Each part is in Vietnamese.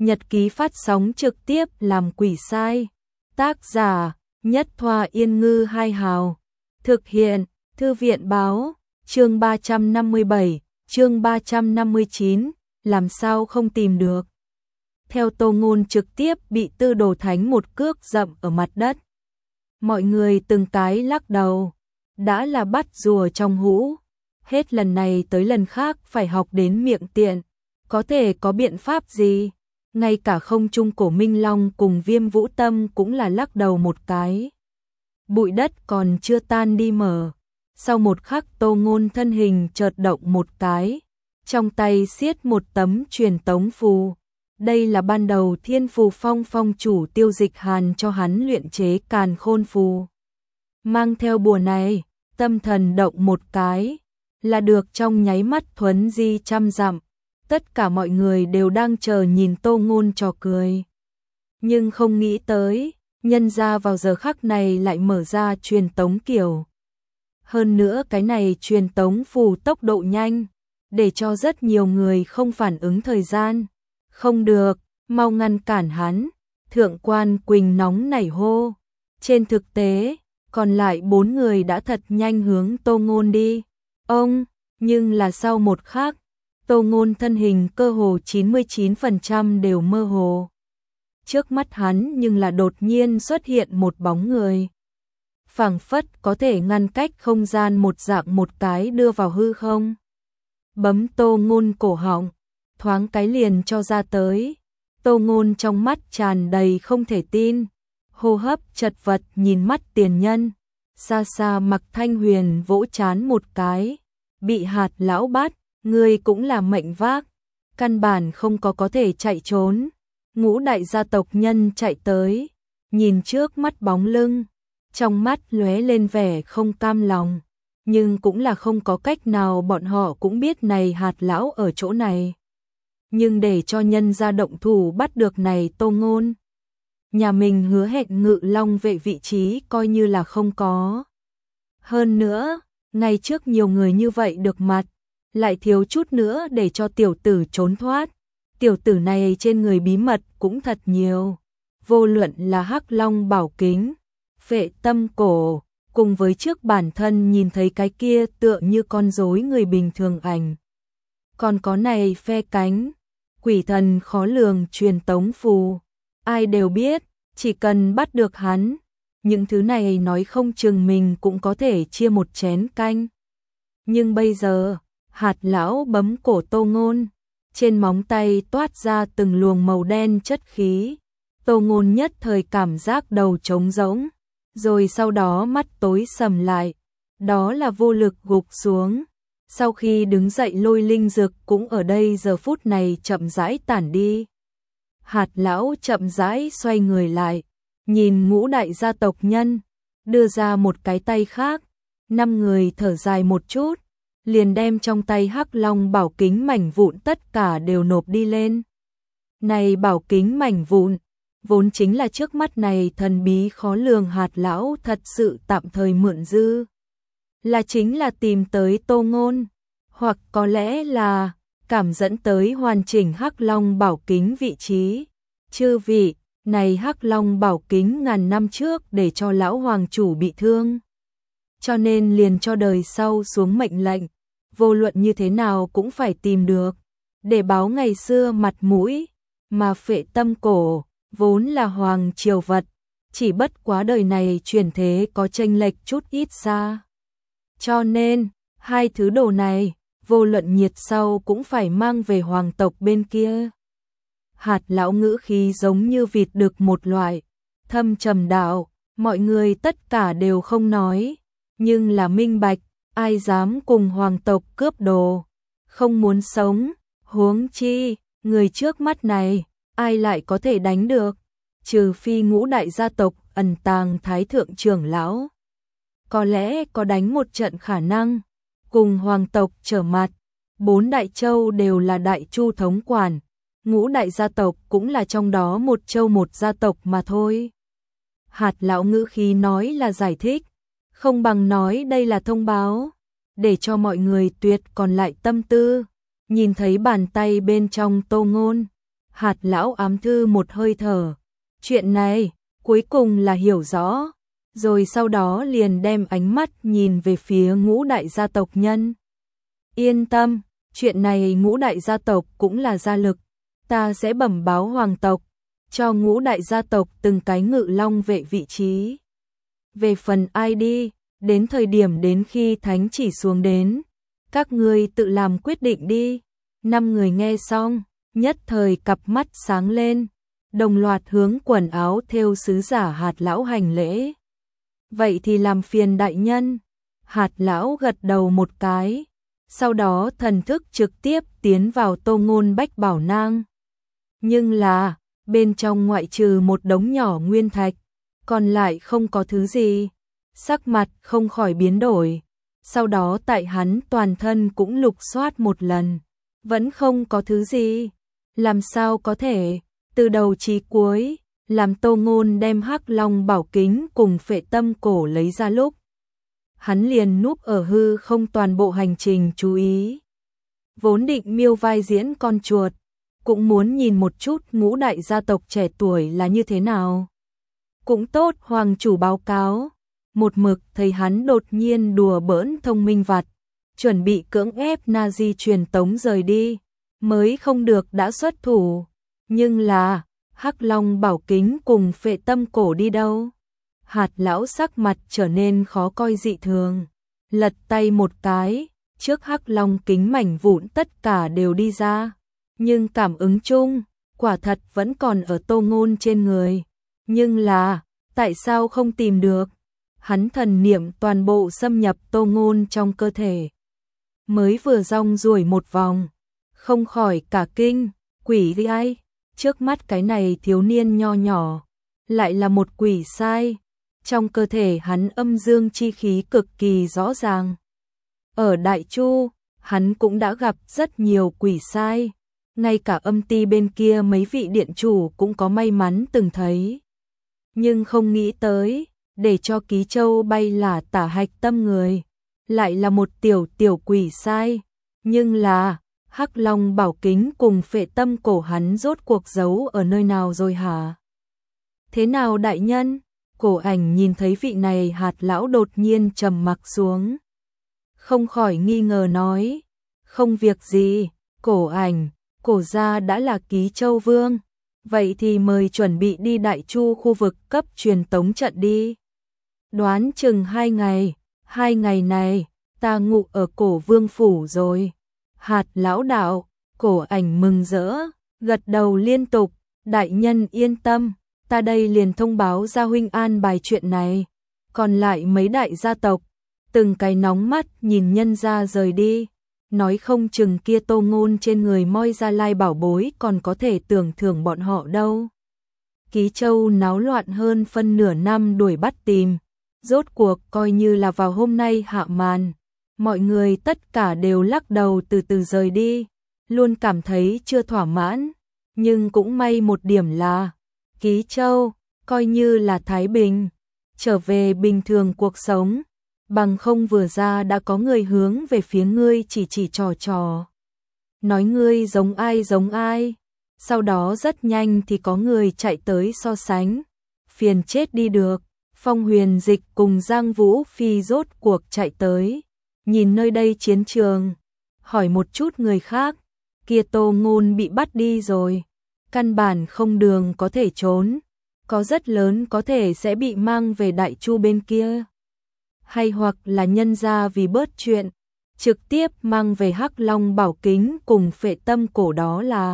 Nhật ký phát sóng trực tiếp làm quỷ sai. Tác giả Nhất Thoa Yên Ngư Hai Hào. Thực hiện Thư viện Báo. Chương 357, chương 359, làm sao không tìm được. Theo Tô Ngôn trực tiếp bị Tư Đồ Thánh một cước dậm ở mặt đất. Mọi người từng cái lắc đầu. Đã là bắt rùa trong hũ. Hết lần này tới lần khác phải học đến miệng tiện. Có thể có biện pháp gì? Ngay cả Không Trung Cổ Minh Long cùng Viêm Vũ Tâm cũng là lắc đầu một cái. Bụi đất còn chưa tan đi mở. Sau một khắc Tô Ngôn thân hình chợt động một cái. Trong tay siết một tấm truyền tống phù. Đây là ban đầu Thiên Phù Phong phong chủ Tiêu Dịch Hàn cho hắn luyện chế Càn Khôn phù. Mang theo bùa này, tâm thần động một cái, là được trong nháy mắt thuấn di trăm dặm. Tất cả mọi người đều đang chờ nhìn Tô Ngôn trò cười. Nhưng không nghĩ tới, nhân ra vào giờ khắc này lại mở ra truyền tống kiểu. Hơn nữa cái này truyền tống phù tốc độ nhanh, để cho rất nhiều người không phản ứng thời gian. Không được, mau ngăn cản hắn. Thượng quan Quỳnh nóng nảy hô. Trên thực tế, còn lại 4 người đã thật nhanh hướng Tô Ngôn đi. Nhưng là sau một khắc, Tô Ngôn thân hình cơ hồ 99% đều mơ hồ. Trước mắt hắn nhưng là đột nhiên xuất hiện một bóng người. Phảng phất có thể ngăn cách không gian một dạng một cái đưa vào hư không. Bấm Tô Ngôn cổ họng, thoáng cái liền cho ra tới. Tô Ngôn trong mắt tràn đầy không thể tin, hô hấp chật vật nhìn mắt tiền nhân. Xa xa Mạc Thanh Huyền vỗ trán một cái, bị Hạt lão bắt, ngươi cũng là mệnh vác, căn bản không có thể chạy trốn. Ngũ đại gia tộc nhân chạy tới, nhìn trước mắt bóng lưng, trong mắt lóe lên vẻ không cam lòng, nhưng cũng là không có cách nào, bọn họ cũng biết này Hạt lão ở chỗ này. Nhưng để cho nhân gia động thủ bắt được này Tô Ngôn, nhà mình hứa hẹn Ngự Long vệ vị trí coi như là không có. Hơn nữa, ngày trước nhiều người như vậy được mặt, lại thiếu chút nữa để cho tiểu tử trốn thoát. Tiểu tử này trên người bí mật cũng thật nhiều. Vô luận là Hắc Long bảo kính, Phệ Tâm cổ, cùng với trước bản thân nhìn thấy cái kia tựa như con rối người bình thường ảnh. Còn có này phe cánh, quỷ thần khó lường truyền tống phù. Ai đều biết, chỉ cần bắt được hắn, những thứ này nói không chừng mình cũng có thể chia một chén canh. Nhưng bây giờ, Hạt lão bấm cổ Tô Ngôn, trên móng tay toát ra từng luồng màu đen chất khí. Tô Ngôn nhất thời cảm giác đầu trống rỗng, rồi sau đó mắt tối sầm lại, đó là vô lực gục xuống. Sau khi đứng dậy lôi linh dược cũng ở đây giờ phút này chậm rãi tản đi. Hạt lão chậm rãi xoay người lại, nhìn ngũ đại gia tộc nhân, đưa ra một cái tay khác. 5 người thở dài một chút, liền đem trong tay Hắc Long bảo kính mảnh vụn tất cả đều nộp đi lên. Này bảo kính mảnh vụn, vốn chính là trước mắt này thần bí khó lường Hạt lão thật sự tạm thời mượn dư. Là chính là tìm tới Tô Ngôn, hoặc có lẽ là cảm dẫn tới hoàn chỉnh Hắc Long bảo kính vị trí. Chư vị, này Hắc Long bảo kính ngàn năm trước để cho lão hoàng chủ bị thương, cho nên liền cho đời sau xuống mệnh lệnh, vô luận như thế nào cũng phải tìm được, để báo ngày xưa mặt mũi. Mà Phệ Tâm cổ vốn là hoàng triều vật, chỉ bất quá đời này chuyển thế có chênh lệch chút ít xa. Cho nên, hai thứ đồ này, vô luận nhiệt sau cũng phải mang về hoàng tộc bên kia. Hạt lão ngữ khí giống như vịt đực một loại, thâm trầm đạo, mọi người tất cả đều không nói, nhưng là minh bạch, ai dám cùng hoàng tộc cướp đồ, không muốn sống, huống chi, người trước mắt này, ai lại có thể đánh được, trừ phi ngũ đại gia tộc ẩn tàng thái thượng trưởng lão. Có lẽ có đánh một trận khả năng, cùng hoàng tộc trở mặt, 4 đại châu đều là đại chu thống quản, ngũ đại gia tộc cũng là trong đó một châu một gia tộc mà thôi. Hạt lão ngữ khí nói là giải thích, không bằng nói đây là thông báo, để cho mọi người tuyệt còn lại tâm tư. Nhìn thấy bàn tay bên trong Tô Ngôn, Hạt lão ám thư một hơi thở. Chuyện này, cuối cùng là hiểu rõ. Rồi sau đó liền đem ánh mắt nhìn về phía Ngũ đại gia tộc nhân. Yên tâm, chuyện này Ngũ đại gia tộc cũng là gia lực. Ta sẽ bẩm báo hoàng tộc, cho Ngũ đại gia tộc từng cái ngự long vệ vị trí. Về phần ai đi, đến thời điểm đến khi thánh chỉ xuống đến, các ngươi tự làm quyết định đi. 5 người nghe xong, nhất thời cặp mắt sáng lên, đồng loạt hướng quần áo thêu sứ giả Hạt lão hành lễ. Vậy thì làm phiền đại nhân. Hạt lão gật đầu một cái, sau đó thần thức trực tiếp tiến vào Tô Ngôn Bách Bảo Nang. Nhưng là, bên trong ngoại trừ một đống nhỏ nguyên thạch, còn lại không có thứ gì. Sắc mặt không khỏi biến đổi. Sau đó tại hắn toàn thân cũng lục soát một lần, vẫn không có thứ gì. Làm sao có thể, từ đầu chí cuối, làm Tô Ngôn đem Hắc Long bảo kính cùng Phệ Tâm cổ lấy ra lúc, hắn liền núp ở hư không toàn bộ hành trình chú ý. Vốn định miêu vai diễn con chuột, cũng muốn nhìn một chút Ngũ đại gia tộc trẻ tuổi là như thế nào. Cũng tốt hoàng chủ báo cáo, một mực thấy hắn đột nhiên đùa bỡn thông minh vặt, chuẩn bị cưỡng ép Nazi truyền tống rời đi, mới không được đã xuất thủ. Nhưng là, Hắc Long bảo kính cùng Phệ Tâm cổ đi đâu? Hạt lão sắc mặt trở nên khó coi dị thường, lật tay một cái, trước Hắc Long kính mảnh vụn tất cả đều đi ra. Nhưng cảm ứng chung, quả thật vẫn còn ở Tô Ngôn trên người. Nhưng là, tại sao không tìm được? Hắn thần niệm toàn bộ xâm nhập Tô Ngôn trong cơ thể. Mới vừa rong ruổi một vòng, không khỏi cả kinh, quỷ đi ai? Trước mắt cái này thiếu niên nho nhỏ, lại là một quỷ sai. Trong cơ thể hắn âm dương chi khí cực kỳ rõ ràng. Ở Đại Chu, hắn cũng đã gặp rất nhiều quỷ sai. Ngay cả âm ty bên kia mấy vị điện chủ cũng có may mắn từng thấy. Nhưng không nghĩ tới, để cho Ký Châu bay là tả hạch tâm người, lại là một tiểu quỷ sai. Nhưng là, Hắc Long bảo kính cùng Phệ Tâm cổ hắn rốt cuộc giấu ở nơi nào rồi hả? Thế nào đại nhân? Cổ Ảnh nhìn thấy vị này Hạt lão đột nhiên trầm mặc xuống, không khỏi nghi ngờ nói, không việc gì, Cổ Ảnh, cổ gia đã là Ký Châu vương, vậy thì mời chuẩn bị đi Đại Chu khu vực cấp truyền tống trận đi. Đoán chừng 2 ngày, 2 ngày này, ta ngủ ở Cổ vương phủ rồi. Hạt lão đạo, Cổ Ảnh mừng rỡ, gật đầu liên tục, đại nhân yên tâm, ta đây liền thông báo gia huynh an bài chuyện này. Còn lại mấy đại gia tộc, từng cái nóng mắt nhìn nhân gia rời đi, nói không chừng kia Tô Ngôn trên người moi ra lai bảo bối còn có thể tưởng thưởng bọn họ đâu. Ký Châu náo loạn hơn phân nửa năm đuổi bắt tìm, rốt cuộc coi như là vào hôm nay hạ màn. Mọi người tất cả đều lắc đầu từ từ rời đi, luôn cảm thấy chưa thỏa mãn, nhưng cũng may một điểm là Ký Châu coi như là thái bình, trở về bình thường cuộc sống, bằng không vừa ra đã có người hướng về phía ngươi chỉ trò. Nói ngươi giống ai, sau đó rất nhanh thì có người chạy tới so sánh, phiền chết đi được. Phong Huyền Dịch cùng Giang Vũ Phi rốt cuộc chạy tới, nhìn nơi đây chiến trường, hỏi một chút người khác, kia Tô Ngôn bị bắt đi rồi, căn bản không đường có thể trốn, có rất lớn có thể sẽ bị mang về Đại Chu bên kia. Hay hoặc là nhân ra vì bớt chuyện, trực tiếp mang về Hắc Long bảo kính cùng Phệ Tâm cổ đó là.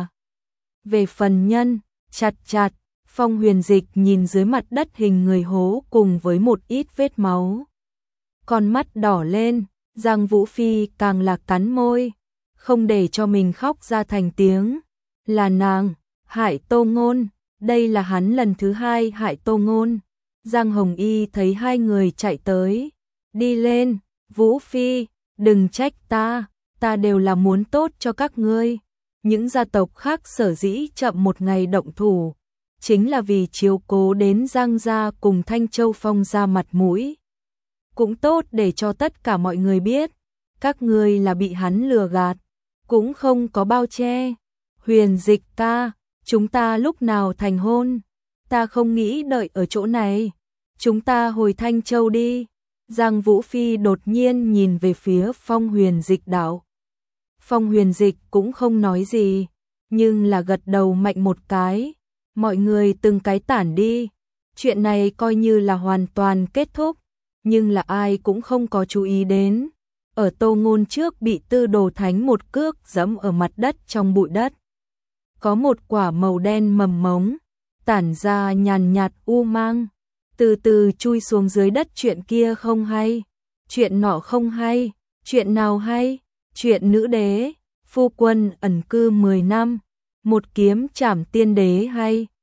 Về phần nhân, chặt, Phong Huyền Dịch nhìn dưới mặt đất hình người hố cùng với một ít vết máu. Con mắt đỏ lên, Giang Vũ Phi càng là cắn môi, không để cho mình khóc ra thành tiếng. Là nàng, hại Tô Ngôn, đây là hắn lần thứ 2 hại Tô Ngôn. Giang Hồng Y thấy hai người chạy tới, đi lên, Vũ Phi, đừng trách ta đều là muốn tốt cho các ngươi. Những gia tộc khác sở dĩ chậm một ngày động thủ, chính là vì chiếu cố đến Giang gia cùng Thanh Châu Phong gia mặt mũi. Cũng tốt để cho tất cả mọi người biết, các ngươi là bị hắn lừa gạt, cũng không có bao che. Huyền Dịch ca, chúng ta lúc nào thành hôn? Ta không nghĩ đợi ở chỗ này. Chúng ta hồi Thanh Châu đi. Giang Vũ Phi đột nhiên nhìn về phía Phong Huyền Dịch đạo. Phong Huyền Dịch cũng không nói gì, nhưng là gật đầu mạnh một cái. Mọi người từng cái tản đi. Chuyện này coi như là hoàn toàn kết thúc, nhưng là ai cũng không có chú ý đến. Ở Tô Ngôn trước bị Tư Đồ Thánh một cước giẫm ở mặt đất trong bụi đất. Có một quả màu đen mầm mống, tản ra nhàn nhạt u mang, từ từ chui xuống dưới đất. Chuyện kia không hay, chuyện nọ không hay, chuyện nào hay? Chuyện nữ đế, phu quân ẩn cư 10 năm, một kiếm trảm tiên đế hay.